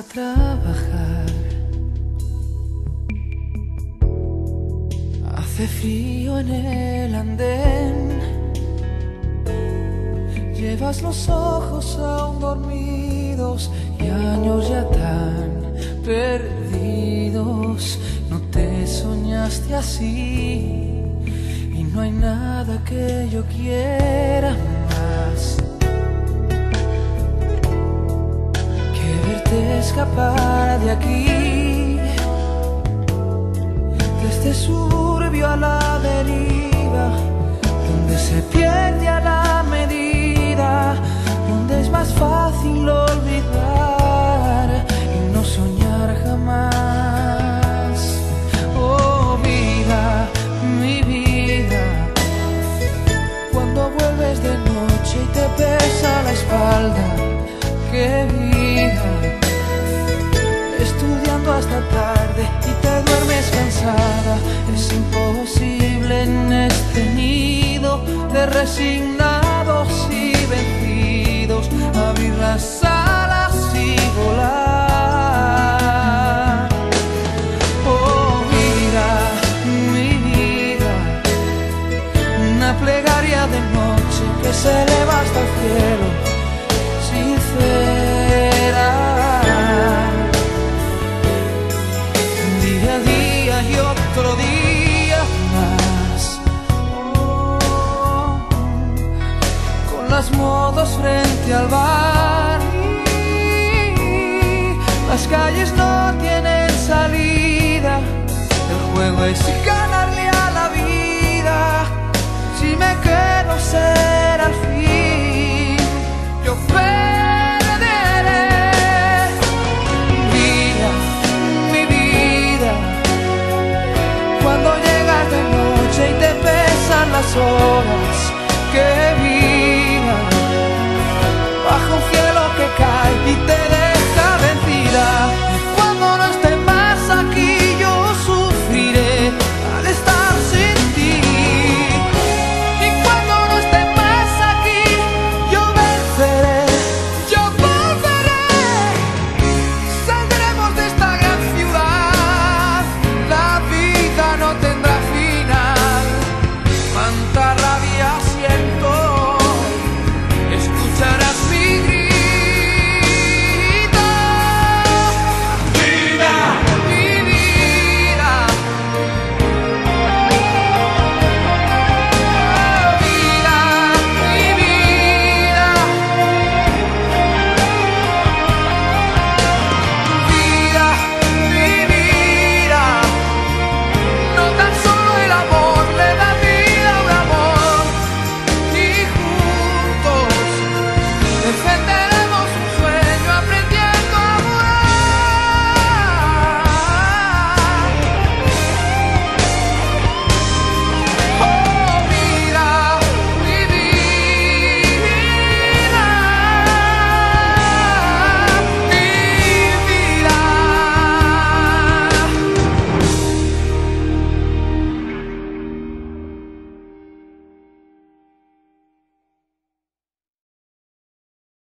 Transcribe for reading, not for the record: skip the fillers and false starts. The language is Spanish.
a trabajar. Hace frío en el andén, llevas los ojos aún dormidos y años ya tan perdidos. No te soñaste así y no hay nada que yo quiera más que verte escapar de aquí, de este suburbio a la deriva, donde se pierde a la medida, donde es más fácil olvidar y no soñar jamás. Oh vida, mi vida, cuando vuelves de noche y te pesa la espalda, qué vida, estudiando hasta tarde y te duermes cansada. Es imposible en este nido de resignados y vencidos abrir las alas y volar. Oh vida, mi vida, una plegaria de noche que se eleva hasta el cielo, sincera. Día a día y otro día más, con las motos frente al bar. Las calles no tienen salida, el juego es ganarle a la vida. Si me quedo será al fin.